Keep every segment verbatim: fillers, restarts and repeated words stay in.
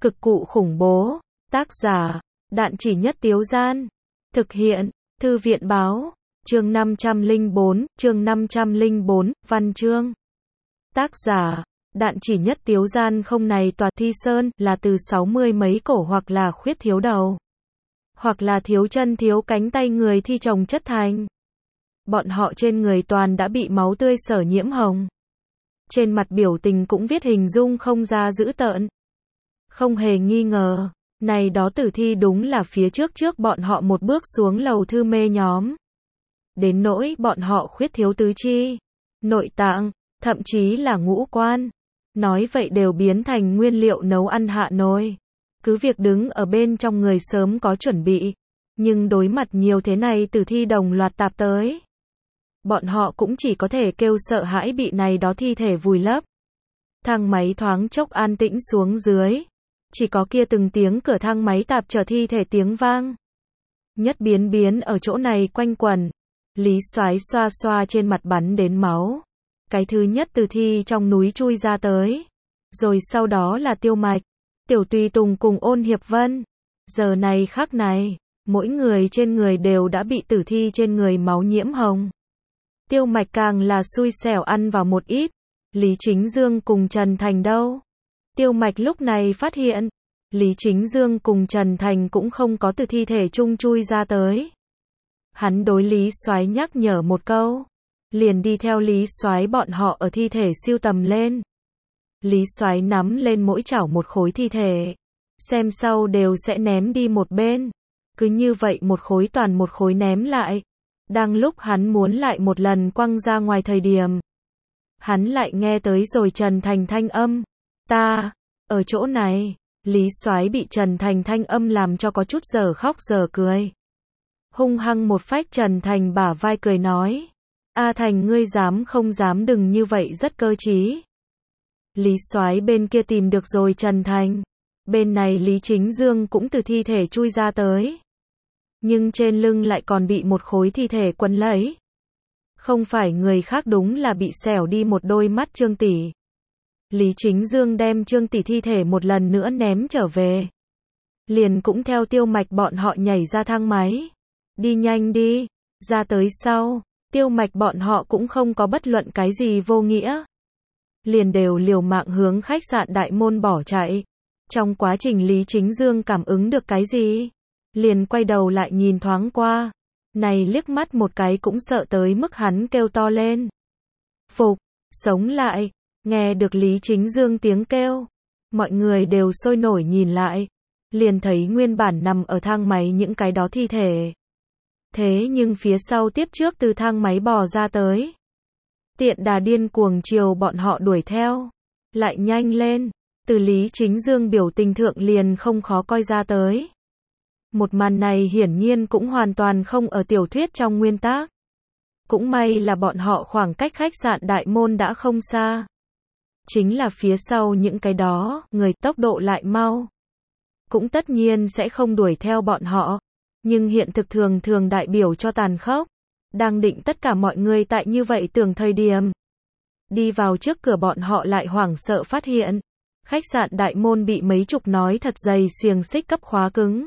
Cực cụ khủng bố. Tác giả, Đạn Chỉ Nhất Tiếu Gian. Thực hiện, Thư viện Báo. Chương năm trăm lẻ bốn, chương năm trăm lẻ bốn, văn chương. Tác giả, Đạn Chỉ Nhất Tiếu Gian. Không, này tòa Thi Sơn là từ sáu mươi mấy cổ, hoặc là khuyết thiếu đầu, hoặc là thiếu chân thiếu cánh tay người thi chồng chất thành. Bọn họ trên người toàn đã bị máu tươi sở nhiễm hồng. Trên mặt biểu tình cũng viết hình dung không ra dữ tợn. Không hề nghi ngờ, này đó tử thi đúng là phía trước trước bọn họ một bước xuống lầu thư mê nhóm. Đến nỗi bọn họ khuyết thiếu tứ chi, nội tạng, thậm chí là ngũ quan. Nói vậy đều biến thành nguyên liệu nấu ăn hạ nồi. Cứ việc đứng ở bên trong người sớm có chuẩn bị, nhưng đối mặt nhiều thế này tử thi đồng loạt tạp tới, bọn họ cũng chỉ có thể kêu sợ hãi bị này đó thi thể vùi lấp. Thang máy thoáng chốc an tĩnh xuống dưới, chỉ có kia từng tiếng cửa thang máy tạp chở thi thể tiếng vang. Nhất biến biến ở chỗ này quanh quẩn. Lý Soái xoa xoa trên mặt bắn đến máu. Cái thứ nhất từ thi trong núi chui ra tới. Rồi sau đó là Tiêu Mạch, Tiểu Tùy Tùng cùng Ôn Hiệp Vân. Giờ này khắc này, mỗi người trên người đều đã bị tử thi trên người máu nhiễm hồng. Tiêu Mạch càng là xui xẻo ăn vào một ít. Lý Chính Dương cùng Trần Thành đâu? Tiêu Mạch lúc này phát hiện, Lý Chính Dương cùng Trần Thành cũng không có từ thi thể chung chui ra tới. Hắn đối Lý Soái nhắc nhở một câu, liền đi theo Lý Soái bọn họ ở thi thể siêu tầm lên. Lý Soái nắm lên mỗi chảo một khối thi thể, xem sau đều sẽ ném đi một bên. Cứ như vậy một khối toàn một khối ném lại. Đang lúc hắn muốn lại một lần quăng ra ngoài thời điểm, hắn lại nghe tới rồi Trần Thành thanh âm. Ta, ở chỗ này. Lý Soái bị Trần Thành thanh âm làm cho có chút giờ khóc giờ cười. Hung hăng một phách Trần Thành bả vai cười nói. A Thành, ngươi dám không dám, đừng như vậy, rất cơ trí. Lý Soái bên kia tìm được rồi Trần Thành. Bên này Lý Chính Dương cũng từ thi thể chui ra tới. Nhưng trên lưng lại còn bị một khối thi thể quấn lấy. Không phải người khác, đúng là bị xẻo đi một đôi mắt Trương tỷ. Lý Chính Dương đem Trương tỷ thi thể một lần nữa ném trở về. Liền cũng theo Tiêu Mạch bọn họ nhảy ra thang máy. Đi nhanh đi. Ra tới sau, Tiêu Mạch bọn họ cũng không có bất luận cái gì vô nghĩa. Liền đều liều mạng hướng khách sạn đại môn bỏ chạy. Trong quá trình Lý Chính Dương cảm ứng được cái gì, liền quay đầu lại nhìn thoáng qua. Này liếc mắt một cái cũng sợ tới mức hắn kêu to lên. Phục, sống lại. Nghe được Lý Chính Dương tiếng kêu, mọi người đều sôi nổi nhìn lại, liền thấy nguyên bản nằm ở thang máy những cái đó thi thể. Thế nhưng phía sau tiếp trước từ thang máy bò ra tới. Tiện đà điên cuồng chiều bọn họ đuổi theo. Lại nhanh lên, từ Lý Chính Dương biểu tình thượng liền không khó coi ra tới. Một màn này hiển nhiên cũng hoàn toàn không ở tiểu thuyết trong nguyên tác. Cũng may là bọn họ khoảng cách khách sạn đại môn đã không xa. Chính là phía sau những cái đó, người tốc độ lại mau. Cũng tất nhiên sẽ không đuổi theo bọn họ. Nhưng hiện thực thường thường đại biểu cho tàn khốc. Đang định tất cả mọi người tại như vậy tưởng thời điểm. Đi vào trước cửa bọn họ lại hoảng sợ phát hiện. Khách sạn đại môn bị mấy chục nói thật dày xiềng xích cấp khóa cứng.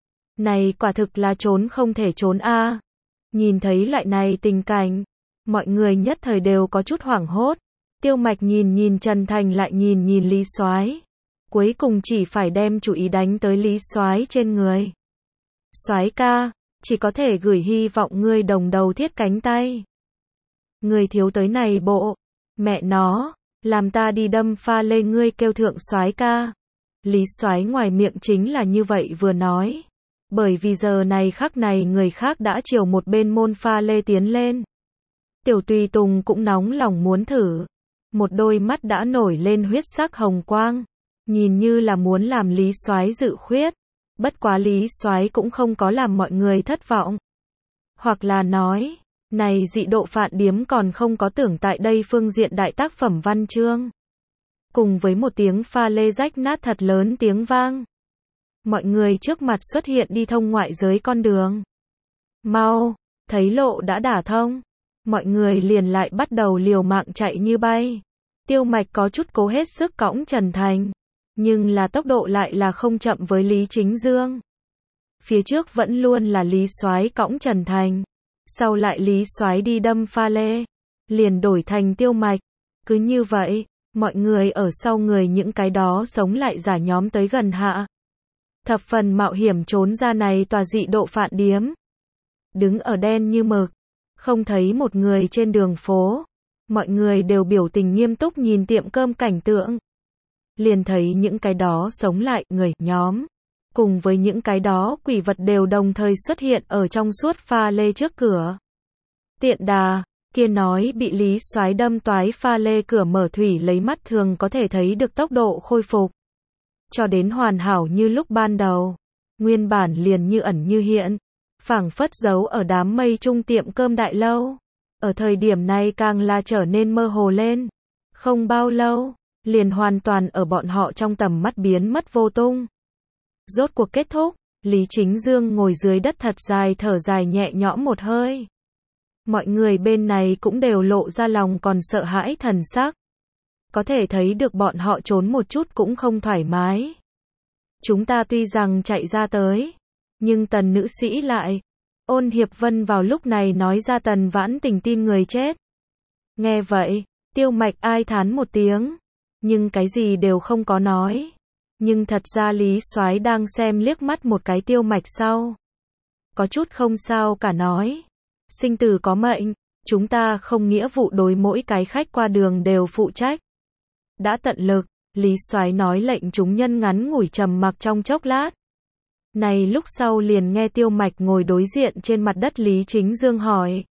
Này quả thực là trốn không thể trốn a. Nhìn thấy lại này tình cảnh, mọi người nhất thời đều có chút hoảng hốt. Tiêu Mạch nhìn nhìn Trần Thành, lại nhìn nhìn Lý Soái. Cuối cùng chỉ phải đem chủ ý đánh tới Lý Soái trên người. Soái ca, chỉ có thể gửi hy vọng ngươi đồng đầu thiết cánh tay. Ngươi thiếu tới này bộ. Mẹ nó, làm ta đi đâm pha lê ngươi kêu thượng soái ca. Lý Soái ngoài miệng chính là như vậy vừa nói. Bởi vì giờ này khắc này người khác đã chiều một bên môn pha lê tiến lên. Tiểu Tùy Tùng cũng nóng lòng muốn thử. Một đôi mắt đã nổi lên huyết sắc hồng quang, nhìn như là muốn làm Lý Soái dự khuyết. Bất quá Lý Soái cũng không có làm mọi người thất vọng. Hoặc là nói, này dị độ phạn điếm còn không có tưởng tại đây phương diện đại tác phẩm văn chương. Cùng với một tiếng pha lê rách nát thật lớn tiếng vang, mọi người trước mặt xuất hiện đi thông ngoại giới con đường. Mau, thấy lộ đã đả thông. Mọi người liền lại bắt đầu liều mạng chạy như bay. Tiêu Mạch có chút cố hết sức cõng Trần Thành. nhưng là tốc độ lại là không chậm với Lý Chính Dương. Phía trước vẫn luôn là Lý Soái cõng Trần Thành, sau lại Lý Soái đi đâm pha lê, liền đổi thành Tiêu Mạch. Cứ như vậy, mọi người ở sau người những cái đó sống lại giả nhóm tới gần hạ. Thập phần mạo hiểm trốn ra này tòa dị độ phạn điếm. Đứng ở đen như mực, không thấy một người trên đường phố. Mọi người đều biểu tình nghiêm túc nhìn tiệm cơm cảnh tượng. Liền thấy những cái đó sống lại người nhóm, cùng với những cái đó quỷ vật đều đồng thời xuất hiện ở trong suốt pha lê trước cửa. Tiện đà, kia nói bị Lý Soái đâm toái pha lê cửa mở thủy lấy mắt thường có thể thấy được tốc độ khôi phục. Cho đến hoàn hảo như lúc ban đầu. Nguyên bản liền như ẩn như hiện. Phảng phất giấu ở đám mây trung tiệm cơm đại lâu. Ở thời điểm này càng là trở nên mơ hồ lên. Không bao lâu, liền hoàn toàn ở bọn họ trong tầm mắt biến mất vô tung. Rốt cuộc kết thúc, Lý Chính Dương ngồi dưới đất thật dài thở dài nhẹ nhõm một hơi. Mọi người bên này cũng đều lộ ra lòng còn sợ hãi thần sắc. Có thể thấy được bọn họ trốn một chút cũng không thoải mái. Chúng ta tuy rằng chạy ra tới, nhưng Tần nữ sĩ lại. Ôn Hiệp Vân vào lúc này nói ra Tần Vãn Tình tin người chết. Nghe vậy, Tiêu Mạch ai thán một tiếng, nhưng cái gì đều không có nói. Nhưng thật ra Lý Soái đang xem liếc mắt một cái Tiêu Mạch sau. Có chút không sao cả nói. Sinh tử có mệnh, chúng ta không nghĩa vụ đối mỗi cái khách qua đường đều phụ trách. Đã tận lực, Lý Soái nói lệnh chúng nhân ngắn ngủi trầm mặc trong chốc lát. Này lúc sau liền nghe Tiêu Mạch ngồi đối diện trên mặt đất Lý Chính Dương hỏi.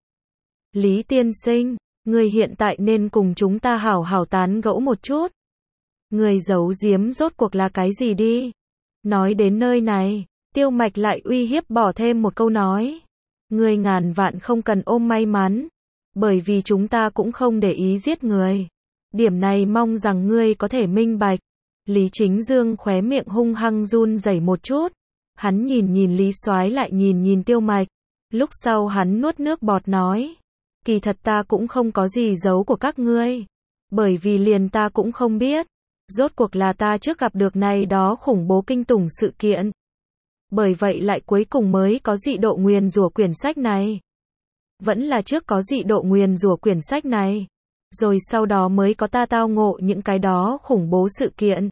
Lý tiên sinh, người hiện tại nên cùng chúng ta hảo hảo tán gẫu một chút. Người giấu giếm rốt cuộc là cái gì đi? Nói đến nơi này, Tiêu Mạch lại uy hiếp bỏ thêm một câu nói. Người ngàn vạn không cần ôm may mắn, bởi vì chúng ta cũng không để ý giết người. Điểm này mong rằng ngươi có thể minh bạch. Lý Chính Dương khóe miệng hung hăng run rẩy một chút. Hắn nhìn nhìn Lý Soái lại nhìn nhìn Tiêu Mạch. Lúc sau hắn nuốt nước bọt nói. Kỳ thật ta cũng không có gì giấu của các ngươi. Bởi vì liền ta cũng không biết. Rốt cuộc là ta trước gặp được này đó khủng bố kinh tủng sự kiện. Bởi vậy lại cuối cùng mới có dị độ nguyền rủa quyển sách này. Vẫn là trước có dị độ nguyền rủa quyển sách này. Rồi sau đó mới có ta tao ngộ những cái đó khủng bố sự kiện.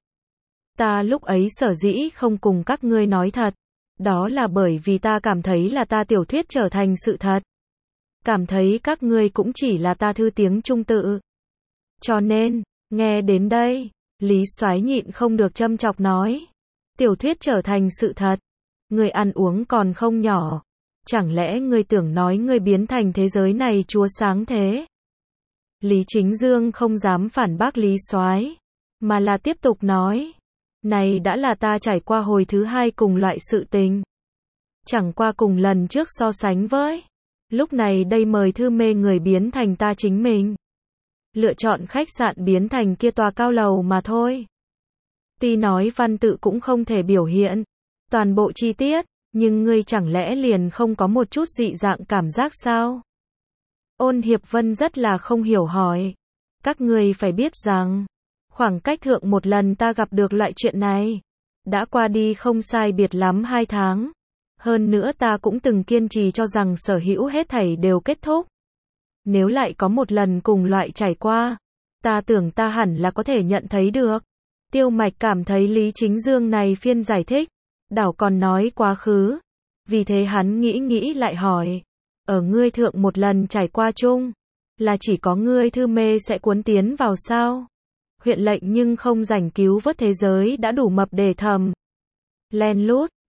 Ta lúc ấy sở dĩ không cùng các ngươi nói thật. Đó là bởi vì ta cảm thấy là ta tiểu thuyết trở thành sự thật. Cảm thấy các ngươi cũng chỉ là ta thư tiếng trung tự. Cho nên, nghe đến đây, Lý Soái nhịn không được châm chọc nói. Tiểu thuyết trở thành sự thật. Ngươi ăn uống còn không nhỏ. Chẳng lẽ ngươi tưởng nói ngươi biến thành thế giới này chúa sáng thế? Lý Chính Dương không dám phản bác Lý Soái, mà là tiếp tục nói. Này đã là ta trải qua hồi thứ hai cùng loại sự tình. Chẳng qua cùng lần trước so sánh với. Lúc này đây mời thư mê người biến thành ta chính mình. Lựa chọn khách sạn biến thành kia tòa cao lầu mà thôi. Tuy nói văn tự cũng không thể biểu hiện toàn bộ chi tiết, nhưng ngươi chẳng lẽ liền không có một chút dị dạng cảm giác sao? Ôn Hiệp Vân rất là không hiểu hỏi. Các ngươi phải biết rằng, khoảng cách thượng một lần ta gặp được loại chuyện này, đã qua đi không sai biệt lắm hai tháng. Hơn nữa ta cũng từng kiên trì cho rằng sở hữu hết thảy đều kết thúc. Nếu lại có một lần cùng loại trải qua, ta tưởng ta hẳn là có thể nhận thấy được. Tiêu Mạch cảm thấy Lý Chính Dương này phiên giải thích, đảo còn nói quá khứ. Vì thế hắn nghĩ nghĩ lại hỏi, ở ngươi thượng một lần trải qua chung, là chỉ có ngươi thư mê sẽ cuốn tiến vào sao? Huyện lệnh nhưng không rảnh cứu vớt thế giới đã đủ mập để thầm. Len lút,